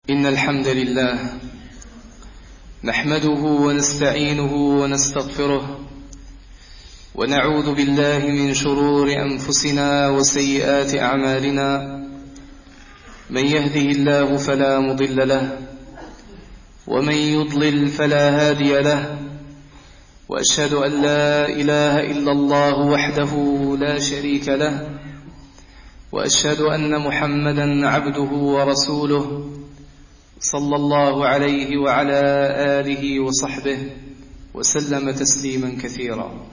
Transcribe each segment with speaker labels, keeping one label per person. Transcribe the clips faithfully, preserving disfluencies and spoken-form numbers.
Speaker 1: إن الحمد لله نحمده ونستعينه ونستغفره ونعوذ بالله من شرور أنفسنا وسيئات أعمالنا. من يهده الله فلا مضل له ومن يضلل فلا هادي له، وأشهد أن لا إله إلا الله وحده لا شريك له، وأشهد أن محمدا عبده ورسوله صلى الله عليه وعلى آله وصحبه وسلم تسليما كثيرا.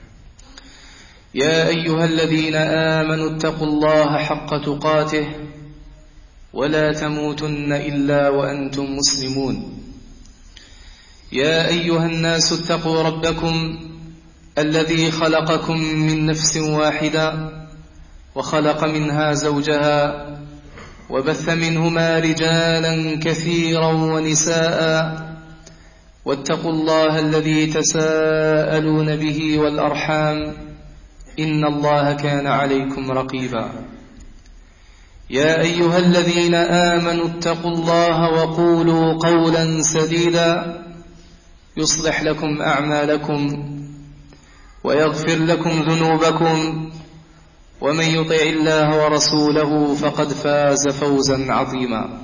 Speaker 1: يا أيها الذين آمنوا اتقوا الله حق تقاته ولا تموتن إلا وأنتم مسلمون. يا أيها الناس اتقوا ربكم الذي خلقكم من نفس واحدة وخلق منها زوجها وبث منهما رجالا كثيرا ونساء، واتقوا الله الذي تساءلون به والأرحام إن الله كان عليكم رقيبا. يا أيها الذين آمنوا اتقوا الله وقولوا قولا سديدا يصلح لكم أعمالكم ويغفر لكم ذنوبكم، ومن يطع الله ورسوله فقد فاز فوزا عظيما.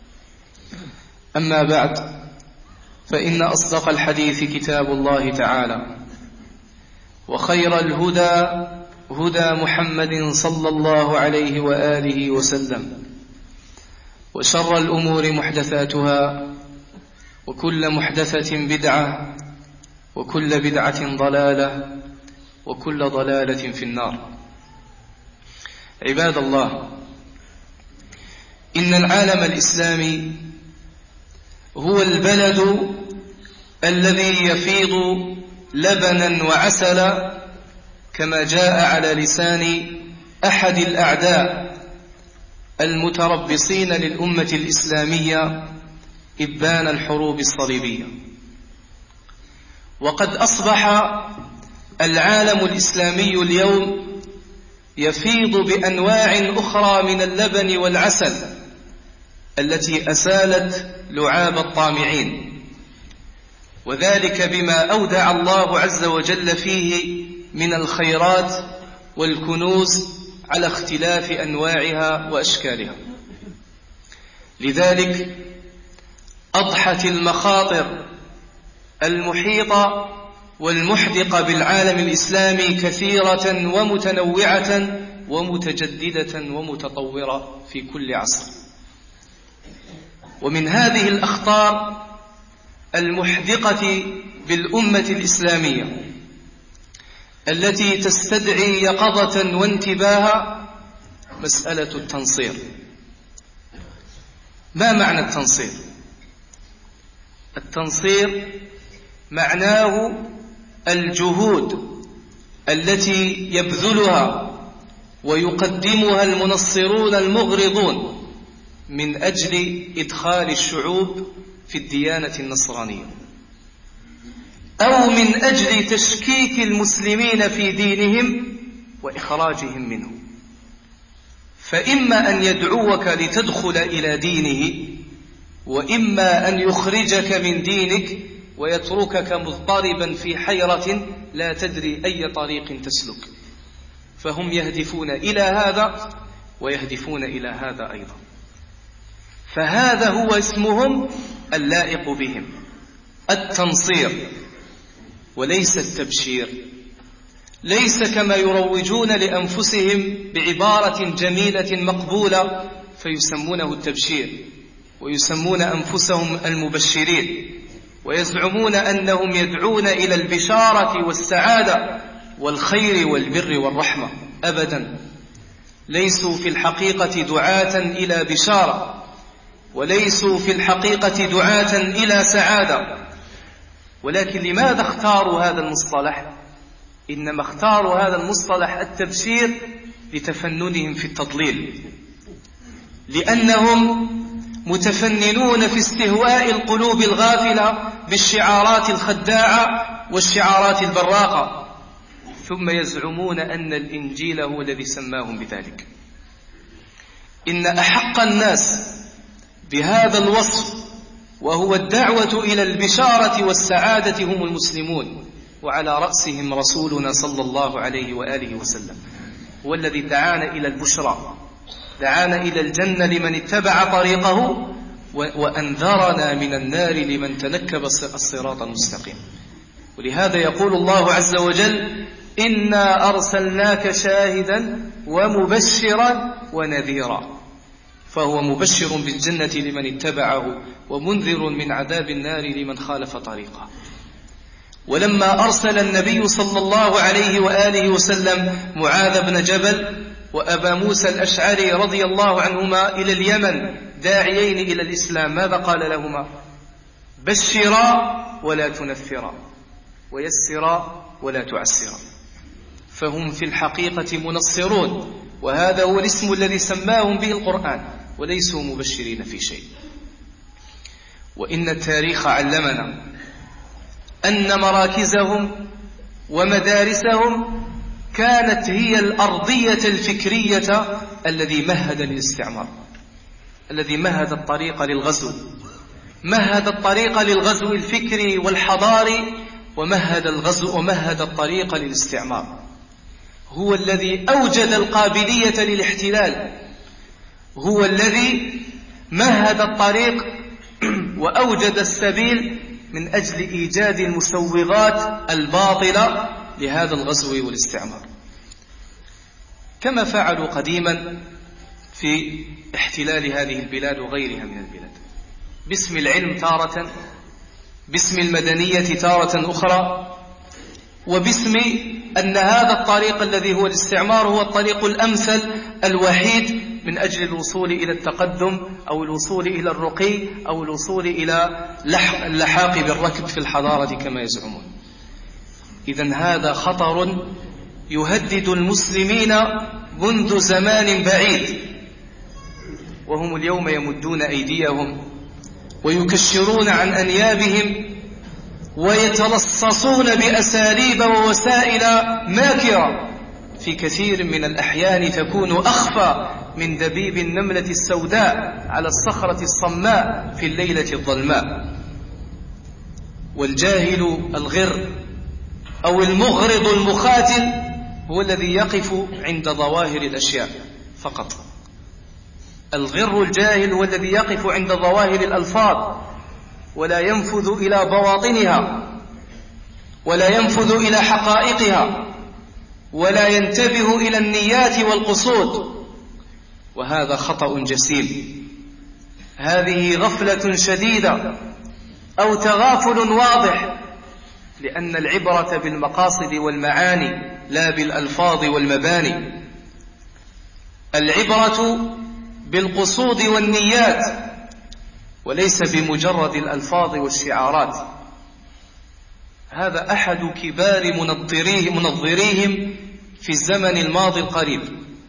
Speaker 1: أما بعد، فإن أصدق الحديث كتاب الله تعالى، وخير الهدى هدى محمد صلى الله عليه وآله وسلم، وشر الأمور محدثاتها، وكل محدثة بدعة، وكل بدعة ضلالة، وكل ضلالة في النار. عباد الله، إن العالم الإسلامي هو البلد الذي يفيض لبنا وعسلا، كما جاء على لسان أحد الأعداء المتربصين للأمة الإسلامية إبان الحروب الصليبية. وقد أصبح العالم الإسلامي اليوم يفيض بأنواع أخرى من اللبن والعسل التي أسالت لعاب الطامعين، وذلك بما أودع الله عز وجل فيه من الخيرات والكنوز على اختلاف أنواعها وأشكالها. لذلك أضحت المخاطر المحيطة والمحدقة بالعالم الإسلامي كثيرة ومتنوعة ومتجددة ومتطورة في كل عصر. ومن هذه الأخطار المحدقة بالأمة الإسلامية التي تستدعي يقظة وانتباها مسألة التنصير. ما معنى التنصير؟ التنصير معناه الجهود التي يبذلها ويقدمها المنصرون المغرضون من أجل إدخال الشعوب في الديانة النصرانية، أو من أجل تشكيك المسلمين في دينهم وإخراجهم منه. فإما أن يدعوك لتدخل إلى دينه، وإما أن يخرجك من دينك ويتركك مضطربا في حيرة لا تدري أي طريق تسلك. فهم يهدفون إلى هذا ويهدفون إلى هذا أيضا. فهذا هو اسمهم اللائق بهم، التنصير، وليس التبشير. ليس كما يروجون لأنفسهم بعبارة جميلة مقبولة فيسمونه التبشير، ويسمون أنفسهم المبشرين، ويزعمون أنهم يدعون إلى البشارة والسعادة والخير والبر والرحمة. أبدا، ليسوا في الحقيقة دعاة إلى بشارة، وليسوا في الحقيقة دعاة إلى سعادة. ولكن لماذا اختاروا هذا المصطلح؟ إنما اختاروا هذا المصطلح التبشير لتفننهم في التضليل، لأنهم متفننون في استهواء القلوب الغافلة بالشعارات الخداعة والشعارات البراقة، ثم يزعمون أن الإنجيل هو الذي سماهم بذلك. إن أحق الناس بهذا الوصف، وهو الدعوة إلى البشارة والسعادة هم المسلمون، وعلى رأسهم رسولنا صلى الله عليه وآله وسلم، هو الذي دعانا إلى البشرى، دعانا إلى الجنة لمن اتبع طريقه، وأنذرنا من النار لمن تنكب الصراط المستقيم. ولهذا يقول الله عز وجل: إنا أرسلناك شاهدا ومبشرا ونذيرا. فهو مبشر بالجنة لمن اتبعه، ومنذر من عذاب النار لمن خالف طريقه. ولما أرسل النبي صلى الله عليه وآله وسلم معاذ بن جبل وأبا موسى الأشعري رضي الله عنهما إلى اليمن داعيين إلى الإسلام، ماذا قال لهما؟ بشرا ولا تنفرا، ويسرا ولا تعسرا. فهم في الحقيقة منصرون، وهذا هو الاسم الذي سماهم به القرآن، وليسوا مبشرين في شيء. وإن التاريخ علمنا أن مراكزهم ومدارسهم كانت هي الأرضية الفكرية الذي مهد للاستعمار، الذي مهد الطريق للغزو، مهد الطريق للغزو الفكري والحضاري، ومهد الغزو ومهد الطريق للاستعمار. هو الذي أوجد القابلية للاحتلال، هو الذي مهد الطريق وأوجد السبيل من أجل إيجاد المسوغات الباطلة لهذا الغزو والاستعمار، كما فعلوا قديما في احتلال هذه البلاد وغيرها من البلاد، باسم العلم تارة، باسم المدنية تارة أخرى، وباسم أن هذا الطريق الذي هو الاستعمار هو الطريق الأمثل الوحيد من أجل الوصول إلى التقدم أو الوصول إلى الرقي أو الوصول إلى اللحاق بالركب في الحضارة كما يزعمون. إذن هذا خطر يهدد المسلمين منذ زمان بعيد، وهم اليوم يمدون أيديهم ويكشرون عن أنيابهم ويتلصصون بأساليب ووسائل ماكرة في كثير من الأحيان تكون أخفى من دبيب النملة السوداء على الصخرة الصماء في الليلة الظلماء. والجاهل الغر أو المغرض المخاتل هو الذي يقف عند ظواهر الأشياء فقط. الغر الجاهل هو الذي يقف عند ظواهر الألفاظ ولا ينفذ إلى بواطنها، ولا ينفذ إلى حقائقها، ولا ينتبه إلى النيات والقصود، وهذا خطأ جسيم. هذه غفلة شديدة أو تغافل واضح، لأن العبرة بالمقاصد والمعاني لا بالألفاظ والمباني. العبرة بالقصود والنيات وليس بمجرد الألفاظ والشعارات. هذا أحد كبار منظريه منظريهم في الزمن الماضي القريب،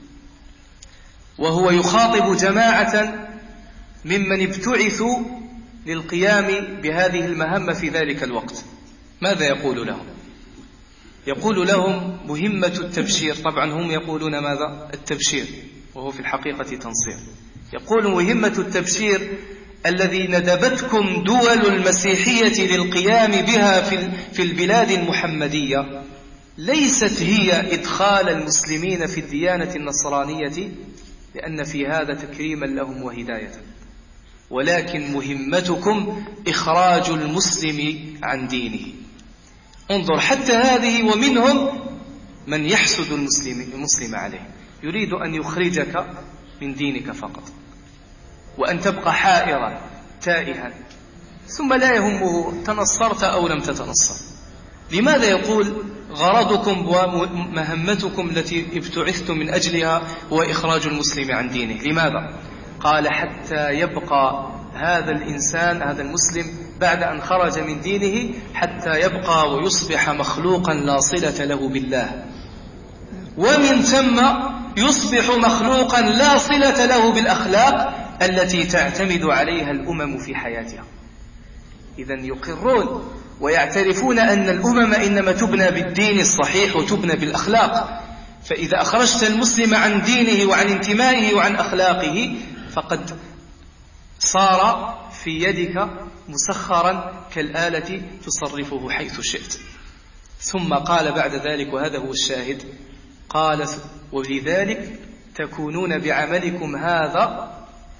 Speaker 1: وهو يخاطب جماعة ممن ابتعثوا للقيام بهذه المهمة في ذلك الوقت. ماذا يقول لهم؟ يقول لهم مهمة التبشير. طبعا هم يقولون ماذا؟ التبشير، وهو في الحقيقة تنصير. يقول مهمة التبشير الذي ندبتكم دول المسيحية للقيام بها في البلاد المحمدية ليست هي إدخال المسلمين في الديانة النصرانية، لأن في هذا تكريما لهم وهداية، ولكن مهمتكم إخراج المسلم عن دينه. انظر حتى هذه، ومنهم من يحسد المسلم, المسلم عليه، يريد أن يخرجك من دينك فقط، وأن تبقى حائرا تائها، ثم لا يهمه تنصرت أو لم تتنصر. لماذا يقول غرضكم ومهمتكم التي ابتعثتم من أجلها هو إخراج المسلم عن دينه؟ لماذا؟ قال حتى يبقى هذا الإنسان، هذا المسلم، بعد أن خرج من دينه حتى يبقى ويصبح مخلوقا لا صلة له بالله، ومن ثم يصبح مخلوقا لا صلة له بالأخلاق التي تعتمد عليها الأمم في حياتها. إذن يقرون ويعترفون أن الأمم إنما تبنى بالدين الصحيح وتبنى بالأخلاق. فإذا أخرجت المسلم عن دينه وعن انتمائه وعن أخلاقه فقد صار في يدك مسخرا كالآلة تصرفه حيث شئت. ثم قال بعد ذلك، وهذا هو الشاهد، قال: ولذلك تكونون بعملكم هذا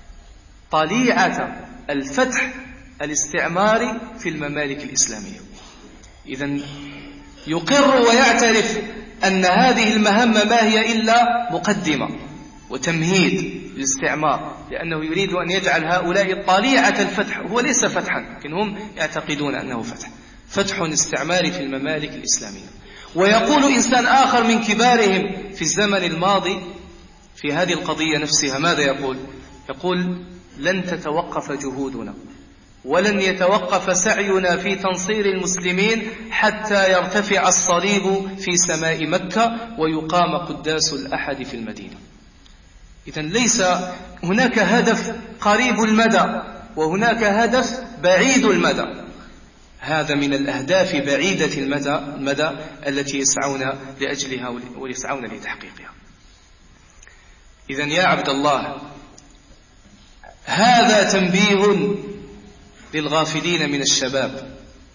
Speaker 1: طليعة الفتح الاستعماري في الممالك الإسلامية. إذن يقر ويعترف أن هذه المهمة ما هي إلا مقدمة وتمهيد للاستعمار، لأنه يريد أن يجعل هؤلاء طليعة الفتح. هو ليس فتحا، لكن هم يعتقدون أنه فتح فتح استعماري في الممالك الإسلامية. ويقول إنسان آخر من كبارهم في الزمن الماضي في هذه القضية نفسها، ماذا يقول؟ يقول: لن تتوقف جهودنا ولن يتوقف سعينا في تنصير المسلمين حتى يرتفع الصليب في سماء مكة ويقام قداس الأحد في المدينة. إذن ليس هناك هدف قريب المدى وهناك هدف بعيد المدى. هذا من الأهداف بعيدة المدى, المدى التي يسعون لأجلها ويسعون لتحقيقها. إذن يا عبد الله، هذا تنبيه للغافلين من الشباب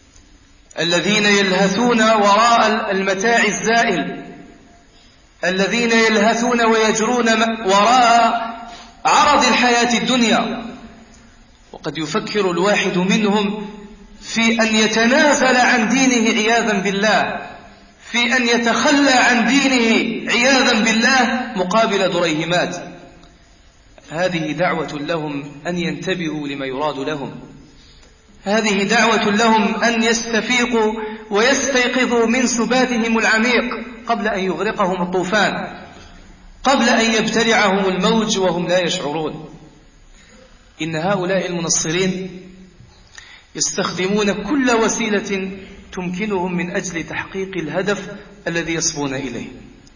Speaker 1: الذين يلهثون وراء المتاع الزائل، الذين يلهثون ويجرون وراء عرض الحياة الدنيا. وقد يفكر الواحد منهم في أن يتنازل عن دينه عياذا بالله، في أن يتخلى عن دينه عياذا بالله مقابل دريهمات. هذه دعوة لهم أن ينتبهوا لما يراد لهم، هذه دعوة لهم أن يستفيقوا ويستيقظوا من سباتهم العميق قبل أن يغرقهم الطوفان، قبل أن يبتلعهم الموج وهم لا يشعرون. إن هؤلاء المنصرين يستخدمون كل وسيلة تمكنهم من أجل تحقيق الهدف الذي يصبون إليه،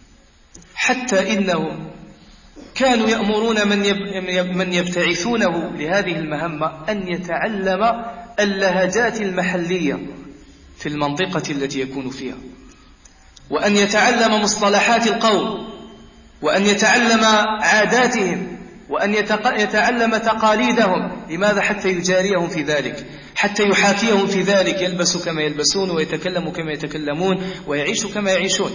Speaker 1: حتى إنهم كانوا يأمرون من يبتعثونه لهذه المهمة أن يتعلم اللهجات المحلية في المنطقة التي يكون فيها، وأن يتعلم مصطلحات القوم، وأن يتعلم عاداتهم، وأن يتعلم تقاليدهم. لماذا؟ حتى يجاريهم في ذلك، حتى يحاكيهم في ذلك، يلبس كما يلبسون ويتكلم كما يتكلمون ويعيش كما يعيشون.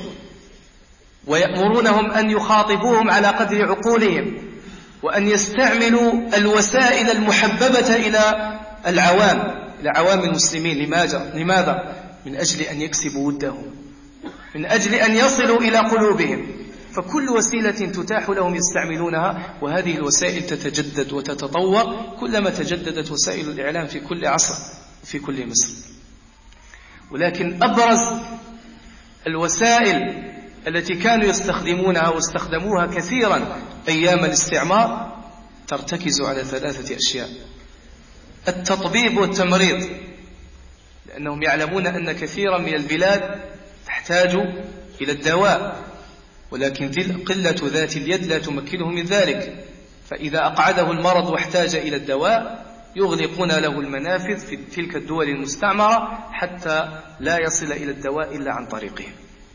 Speaker 1: ويأمرونهم أن يخاطبوهم على قدر عقولهم، وأن يستعملوا الوسائل المحببة إلى العوام، إلى عوام المسلمين. لماذا؟ لماذا؟ من أجل أن يكسبوا ودهم، من أجل أن يصلوا إلى قلوبهم. فكل وسيلة تتاح لهم يستعملونها، وهذه الوسائل تتجدد وتتطور كلما تجددت وسائل الإعلام في كل عصر في كل مصر. ولكن أبرز الوسائل التي كانوا يستخدمونها واستخدموها كثيرا أيام الاستعمار ترتكز على ثلاثة أشياء: التطبيب والتمريض، لأنهم يعلمون أن كثيرا من البلاد تحتاج إلى الدواء، ولكن قلة ذات اليد لا تمكنه من ذلك. فإذا أقعده المرض واحتاج إلى الدواء يغلقون له المنافذ في تلك الدول المستعمرة حتى لا يصل إلى الدواء إلا عن طريقه.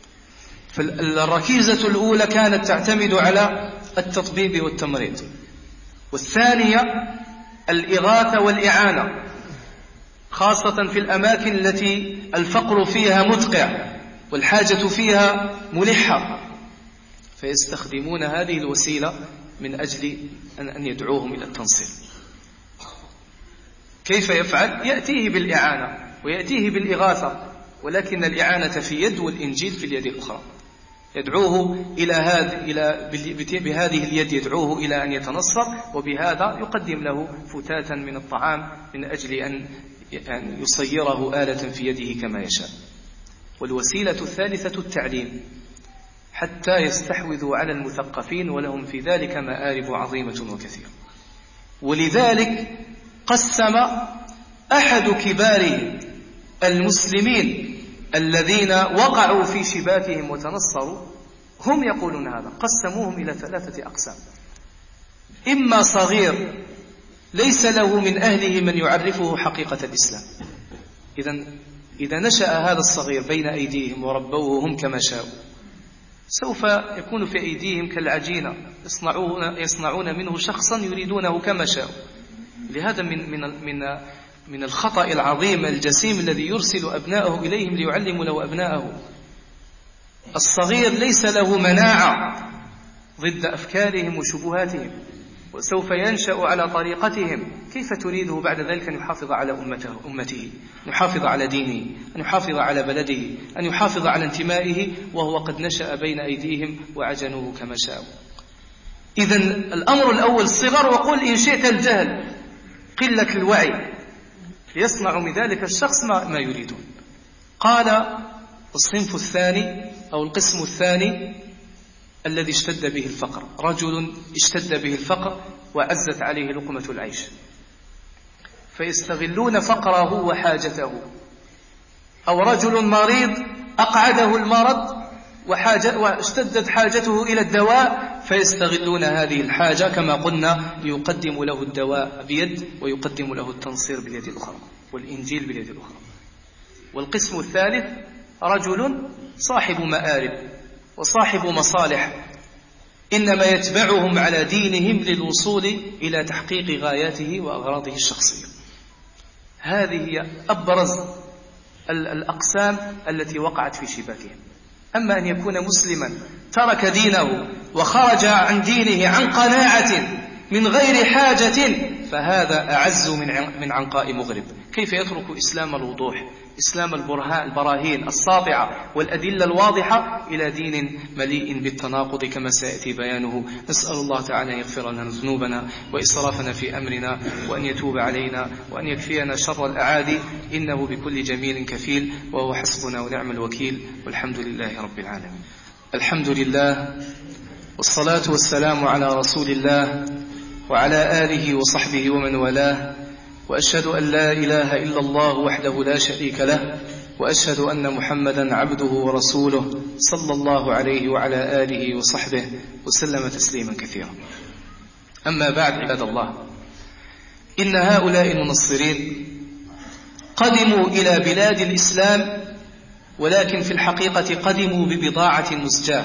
Speaker 1: فالركيزة الأولى كانت تعتمد على التطبيب والتمريض، والثانية الإغاثة والإعانة، خاصة في الأماكن التي الفقر فيها مدقع والحاجة فيها ملحة، فيستخدمون هذه الوسيلة من أجل أن يدعوهم إلى التنصير. كيف يفعل؟ يأتيه بالإعانة ويأتيه بالإغاثة، ولكن الإعانة في يد والإنجيل في اليد الأخرى. يدعوه إلى هذه إلى بهذه اليد يدعوه إلى أن يتنصر، وبهذا يقدم له فتاة من الطعام من أجل أن يصيره آلة في يده كما يشاء. والوسيلة الثالثة التعليم، حتى يستحوذوا على المثقفين، ولهم في ذلك مآرب عظيمة وكثيرة. ولذلك قسم أحد كبار المسلمين الذين وقعوا في شباتهم وتنصروا، هم يقولون هذا، قسموهم إلى ثلاثة أقسام: إما صغير ليس له من أهله من يعرفه حقيقة الإسلام، إذن إذا نشأ هذا الصغير بين أيديهم وربوه هم كما شاءوا، سوف يكون في أيديهم كالعجينة، يصنعون, يصنعون منه شخصا يريدونه كما شاءوا. لهذا من من من من الخطأ العظيم الجسيم الذي يرسل أبناءه إليهم ليعلموا له أبناءه. الصغير ليس له مناعة ضد أفكارهم وشبهاتهم، وسوف ينشأ على طريقتهم. كيف تريده بعد ذلك أن يحافظ على أمته, أمته أن يحافظ على دينه، أن يحافظ على بلده، أن يحافظ على انتمائه وهو قد نشأ بين أيديهم وعجنوه كما شاءوا؟ إذن الأمر الأول الصغر، وقل إن شئت الجهل، قلة الوعي، يصنع من ذلك الشخص ما, ما يريدون. قال الصنف الثاني أو القسم الثاني الذي اشتد به الفقر، رجل اشتد به الفقر وعزت عليه لقمة العيش، فيستغلون فقره وحاجته. أو رجل مريض أقعده المرض وحاجة واشتدت حاجته إلى الدواء، فيستغلون هذه الحاجة كما قلنا ليقدموا له الدواء بيد ويقدم له التنصير باليد الأخرى والإنجيل باليد الأخرى. والقسم الثالث رجل صاحب مآرب وصاحب مصالح، إنما يتبعهم على دينهم للوصول إلى تحقيق غاياته وأغراضه الشخصية. هذه هي أبرز الأقسام التي وقعت في شباكهم. أما أن يكون مسلما ترك دينه وخرج عن دينه عن قناعة من غير حاجة، فهذا أعز من عنقاء مغرب. كيف يترك إسلام الوضوح، إسلام البرهان البراهين الساطعة والأدلة الواضحة إلى دين مليء بالتناقض كما سيأتي بيانه؟ نسأل الله تعالى أن يغفر لنا ذنوبنا وإسرافنا في أمرنا، وأن يتوب علينا، وأن يكفينا شر الأعادي، إنه بكل جميل كفيل، وهو حسبنا ونعم الوكيل، والحمد لله رب العالمين. الحمد لله، والصلاة والسلام على رسول الله وعلى آله وصحبه ومن والاه، وأشهد أن لا إله إلا الله وحده لا شريك له، وأشهد أن محمدا عبده ورسوله صلى الله عليه وعلى آله وصحبه وسلم تسليما كثيرا. أما بعد، عباد الله، إن هؤلاء المنصرين قدموا إلى بلاد الإسلام، ولكن في الحقيقة قدموا ببضاعة مزجاة،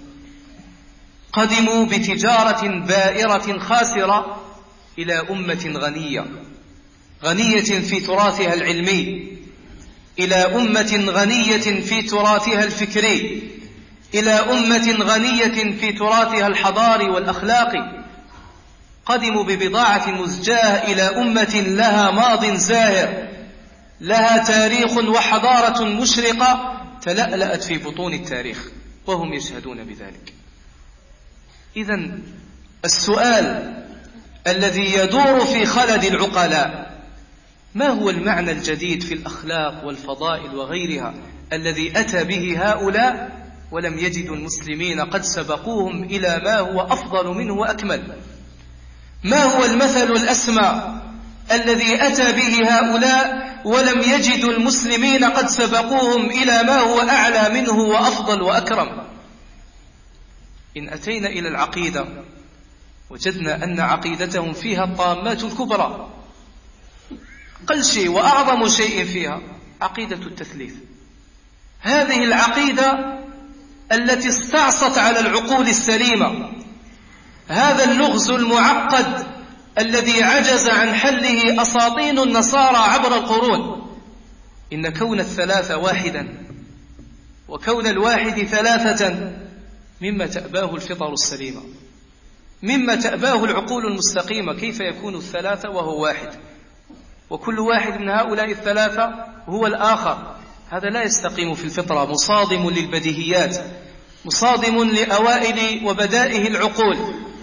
Speaker 1: قدموا بتجارة بائرة خاسرة إلى أمة غنية، غنية في تراثها العلمي، إلى أمة غنية في تراثها الفكري، إلى أمة غنية في تراثها الحضاري والأخلاقي. قدموا ببضاعة مزجاة إلى أمة لها ماض زاهر، لها تاريخ وحضارة مشرقة تلألأت في بطون التاريخ، وهم يشهدون بذلك. إذن السؤال الذي يدور في خلد العقلاء: ما هو المعنى الجديد في الأخلاق والفضائل وغيرها الذي أتى به هؤلاء ولم يجدوا المسلمين قد سبقوهم إلى ما هو أفضل منه وأكمل؟ ما هو المثل الأسمى الذي أتى به هؤلاء ولم يجدوا المسلمين قد سبقوهم إلى ما هو أعلى منه وأفضل وأكرم؟ إن أتينا إلى العقيدة وجدنا أن عقيدتهم فيها الطامات الكبرى. قل شيء وأعظم شيء فيها عقيدة التثليث. هذه العقيدة التي استعصت على العقول السليمة، هذا اللغز المعقد الذي عجز عن حله أساطين النصارى عبر القرون. إن كون الثلاثة واحدا وكون الواحد ثلاثة مما تأباه الفطر السليمة، مما تأباه العقول المستقيمة. كيف يكون الثلاثة وهو واحد، وكل واحد من هؤلاء الثلاثة هو الآخر؟ هذا لا يستقيم في الفطرة، مصادم للبديهيات، مصادم لأوائل وبدائه العقول.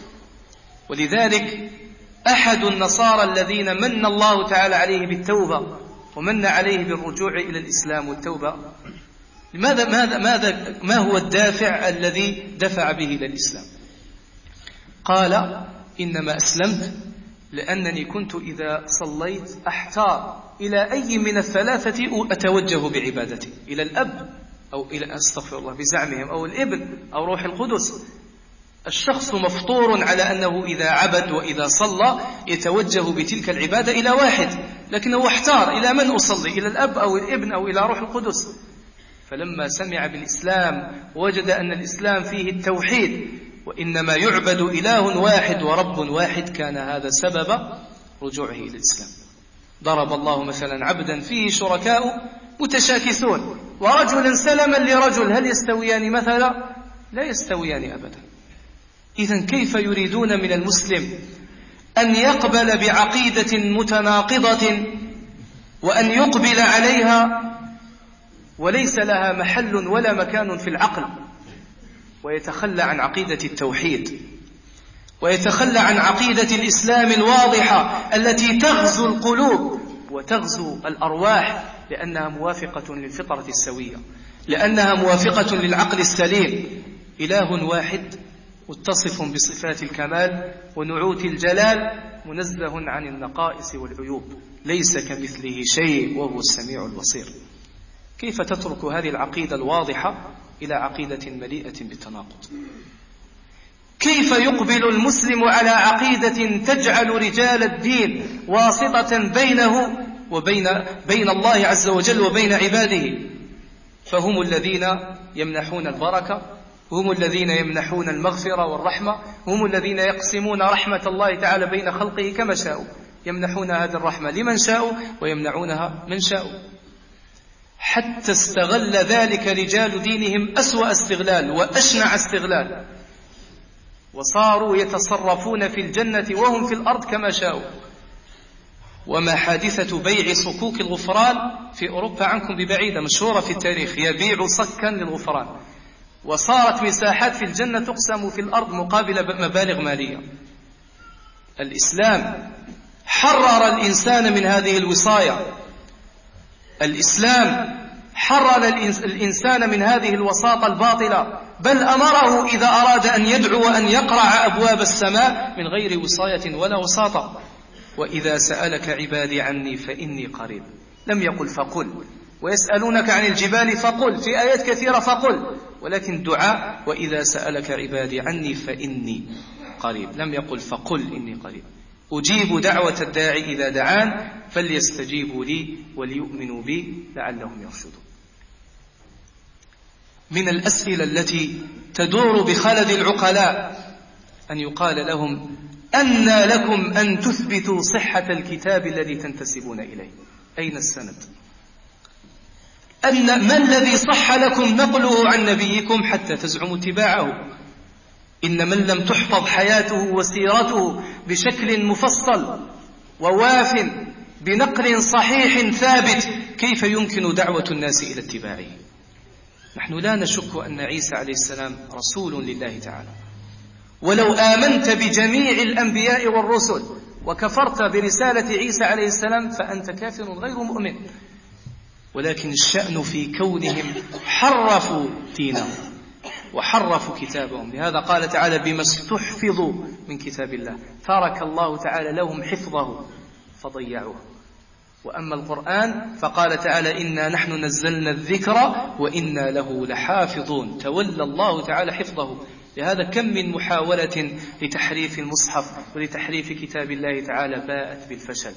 Speaker 1: ولذلك أحد النصارى الذين من الله تعالى عليه بالتوبة ومن عليه بالرجوع إلى الإسلام والتوبة، لماذا ماذا ماذا ما هو الدافع الذي دفع به إلى الإسلام؟ قال: إنما أسلمت لأنني كنت إذا صليت أحتار إلى أي من الثلاثة أتوجه بعبادتي، إلى الأب أو إلى أستغفر الله بزعمهم أو الابن أو روح القدس. الشخص مفطور على أنه إذا عبد وإذا صلى يتوجه بتلك العبادة إلى واحد، لكنه احتار إلى من أصلي، إلى الأب أو الابن أو إلى روح القدس. فلما سمع بالإسلام وجد أن الإسلام فيه التوحيد وإنما يعبد إله واحد ورب واحد، كان هذا سبب رجوعه إلى الإسلام. ضرب الله مثلا عبدا فيه شركاء متشاكسون ورجلا سلما لرجل، هل يستويان مثلا؟ لا يستويان أبدا. إذن كيف يريدون من المسلم أن يقبل بعقيدة متناقضة وأن يقبل عليها وليس لها محل ولا مكان في العقل، ويتخلى عن عقيدة التوحيد، ويتخلى عن عقيدة الإسلام الواضحة التي تغزو القلوب وتغزو الأرواح، لأنها موافقة للفطرة السوية، لأنها موافقة للعقل السليم. إله واحد متصف بصفات الكمال ونعوت الجلال، منزه عن النقائص والعيوب، ليس كمثله شيء وهو السميع البصير. كيف تترك هذه العقيدة الواضحة إلى عقيدة مليئة بالتناقض؟ كيف يقبل المسلم على عقيدة تجعل رجال الدين واسطة بينه وبين بين الله عز وجل وبين عباده؟ فهم الذين يمنحون البركة، هم الذين يمنحون المغفرة والرحمة، هم الذين يقسمون رحمة الله تعالى بين خلقه كما شاءوا، يمنحون هذه الرحمة لمن شاءوا ويمنعونها من شاءوا. حتى استغل ذلك رجال دينهم أسوأ استغلال وأشنع استغلال، وصاروا يتصرفون في الجنة وهم في الأرض كما شاءوا. وما حادثة بيع صكوك الغفران في أوروبا عنكم ببعيدة، مشهورة في التاريخ، يبيع صكا للغفران، وصارت مساحات في الجنة تقسم في الأرض مقابل مبالغ مالية. الإسلام حرر الإنسان من هذه الوصاية، الإسلام حرر الإنسان من هذه الوساطة الباطلة، بل أمره إذا أراد أن يدعو وأن يقرع أبواب السماء من غير وصاية ولا وساطة. وإذا سألك عبادي عني فإني قريب، لم يقل فقل، ويسألونك عن الجبال فقل، في آيات كثيرة فقل، ولكن دعاء وإذا سألك عبادي عني فإني قريب، لم يقل فقل إني قريب. أجيب دعوة الداعي إذا دعان فليستجيبوا لي وليؤمنوا بي لعلهم يرشدون. من الأسئلة التي تدور بخلد العقلاء أن يقال لهم: أن لكم أن تثبتوا صحة الكتاب الذي تنتسبون إليه؟ أين السند؟ أن ما الذي صح لكم نقله عن نبيكم حتى تزعموا اتباعه؟ إن من لم تحفظ حياته وسيرته بشكل مفصل وواف بنقل صحيح ثابت، كيف يمكن دعوة الناس إلى اتباعه؟ نحن لا نشك أن عيسى عليه السلام رسول لله تعالى، ولو آمنت بجميع الأنبياء والرسل وكفرت برسالة عيسى عليه السلام فأنت كافر غير مؤمن. ولكن الشأن في كونهم حرفوا دينهم وحرفوا كتابهم، لهذا قال تعالى: بما استحفظوا من كتاب الله، ترك الله تعالى لهم حفظه فضيعوه. وأما القرآن فقال تعالى: إنا نحن نزلنا الذكر وإنا له لحافظون، تولى الله تعالى حفظه. لهذا كم من محاولة لتحريف المصحف ولتحريف كتاب الله تعالى باءت بالفشل.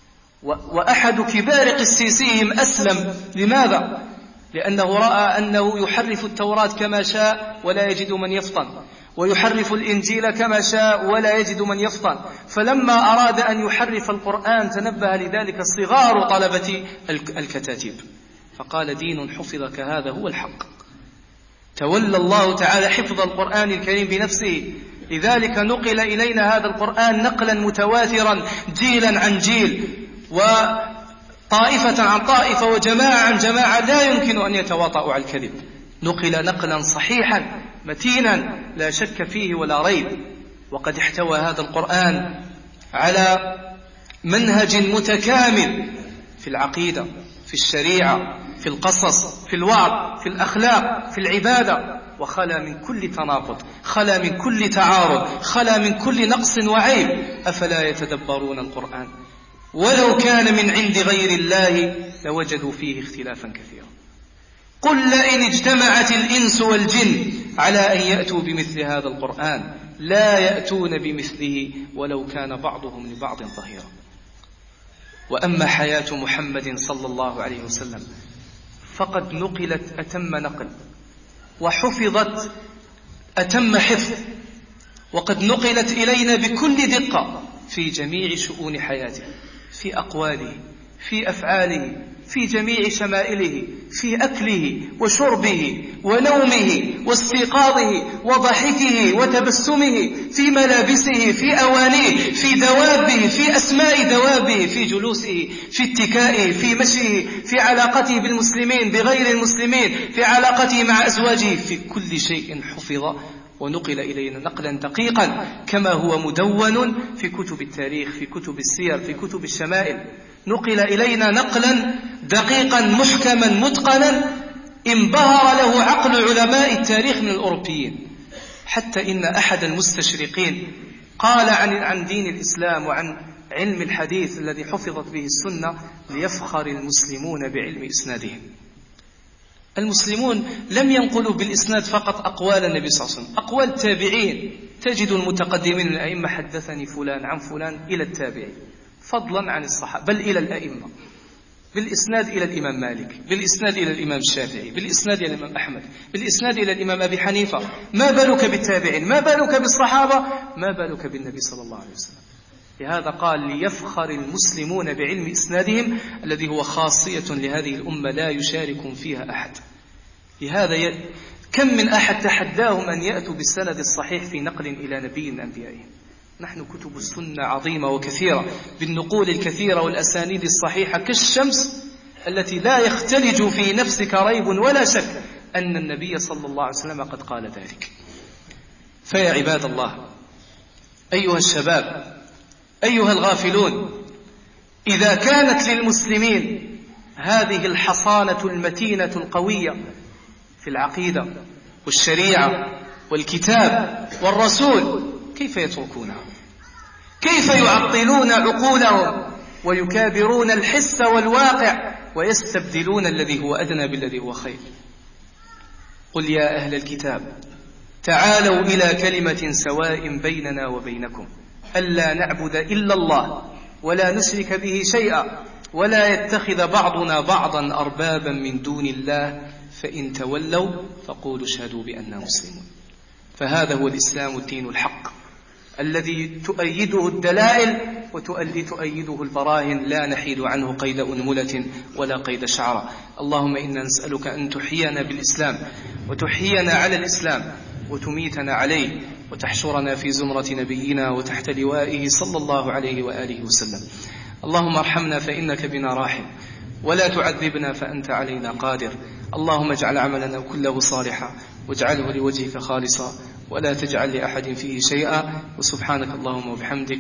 Speaker 1: وأحد كبار قسيسيهم أسلم. لماذا؟ لأنه رأى أنه يحرف التوراة كما شاء ولا يجد من يفطن، ويحرف الإنجيل كما شاء ولا يجد من يفطن، فلما أراد أن يحرف القرآن تنبه لذلك صغار طلبة الكتاتيب، فقال: دين حفظ كهذا هو الحق. تولى الله تعالى حفظ القرآن الكريم بنفسه، لذلك نقل إلينا هذا القرآن نقلا متواترا جيلا عن جيل، وطائفة عن طائفة وجماعة عن جماعة، لا يمكن أن يتواطؤوا على الكذب. نقل نقلا صحيحا متينا لا شك فيه ولا ريب. وقد احتوى هذا القرآن على منهج متكامل في العقيدة، في الشريعة، في القصص، في الوعظ، في الأخلاق، في العبادة، وخلا من كل تناقض، خلا من كل تعارض، خلا من كل نقص وعيب. أفلا يتدبرون القرآن؟ ولو كان من عند غير الله لوجدوا فيه اختلافا كثيرا. قل لئن اجتمعت الإنس والجن على أن يأتوا بمثل هذا القرآن لا يأتون بمثله ولو كان بعضهم لبعض ظهيرا. وأما حياة محمد صلى الله عليه وسلم فقد نقلت أتم نقل، وحفظت أتم حفظ، وقد نقلت إلينا بكل دقة في جميع شؤون حياته، في أقواله، في أفعاله، في جميع شمائله، في أكله وشربه ونومه واستيقاظه وضحكه وتبسمه، في ملابسه، في أوانيه، في دوابه، في أسماء دوابه، في جلوسه، في اتكائه، في مشيه، في علاقته بالمسلمين بغير المسلمين، في علاقته مع أزواجه، في كل شيء حفظ ونقل إلينا نقلا دقيقا كما هو مدون في كتب التاريخ، في كتب السير، في كتب الشمائل. نقل إلينا نقلا دقيقا محكما متقنا انبهر له عقل علماء التاريخ من الأوروبيين، حتى إن أحد المستشرقين قال عن عن دين الإسلام وعن علم الحديث الذي حفظت به السنة: ليفخر المسلمون بعلم إسنادهم. المسلمون لم ينقلوا بالإسناد فقط أقوال النبي صلى الله عليه وسلم، أقوال التابعين. تجد المتقدمين الأئمة: حدثني فلان عن فلان، إلى التابعين، فضلا عن الصحابة، بل إلى الأئمة، بالإسناد إلى الإمام مالك، بالإسناد إلى الإمام الشافعي، بالإسناد إلى الإمام أحمد، بالإسناد إلى الإمام أبي حنيفة. ما بالك بالتابعين؟ ما بالك بالصحابة؟ ما بالك بالنبي صلى الله عليه وسلم؟ لهذا قال: ليفخر المسلمون بعلم إسنادهم، الذي هو خاصية لهذه الأمة لا يشارك فيها أحد. لهذا ي... كم من أحد تحداهم أن يأتوا بالسند الصحيح في نقل إلى نبي من أنبيائهم. نحن كتب السنة عظيمة وكثيرة بالنقول الكثيرة والأسانيد الصحيحة كالشمس، التي لا يختلج في نفسك ريب ولا شك أن النبي صلى الله عليه وسلم قد قال ذلك. فيا عباد الله، أيها الشباب، أيها الغافلون، إذا كانت للمسلمين هذه الحصانة المتينة القوية في العقيدة والشريعة والكتاب والرسول، كيف يتركونها؟ كيف يعطلون عقولهم ويكابرون الحس والواقع ويستبدلون الذي هو أدنى بالذي هو خير؟ قل يا أهل الكتاب تعالوا إلى كلمة سواء بيننا وبينكم ألا نعبد إلا الله ولا نشرك به شيئا ولا يتخذ بعضنا بعضا أربابا من دون الله فإن تولوا فقولوا اشهدوا بأننا مسلمون. فهذا هو الإسلام الدين الحق الذي تؤيده الدلائل وتؤيده البراهين، لا نحيد عنه قيد أنملة ولا قيد شعرة. اللهم إنا نسألك أن تحيينا بالإسلام وتحيينا على الإسلام وتميتنا عليه وتحشرنا في زمرة نبينا وتحت لوائه صلى الله عليه وآله وسلم. اللهم ارحمنا فإنك بنا راحم، ولا تعذبنا فأنت علينا قادر. اللهم اجعل عملنا كله صالحا واجعله لوجهك خالصا ولا تجعل لأحد فيه شيئا. وسبحانك اللهم وبحمدك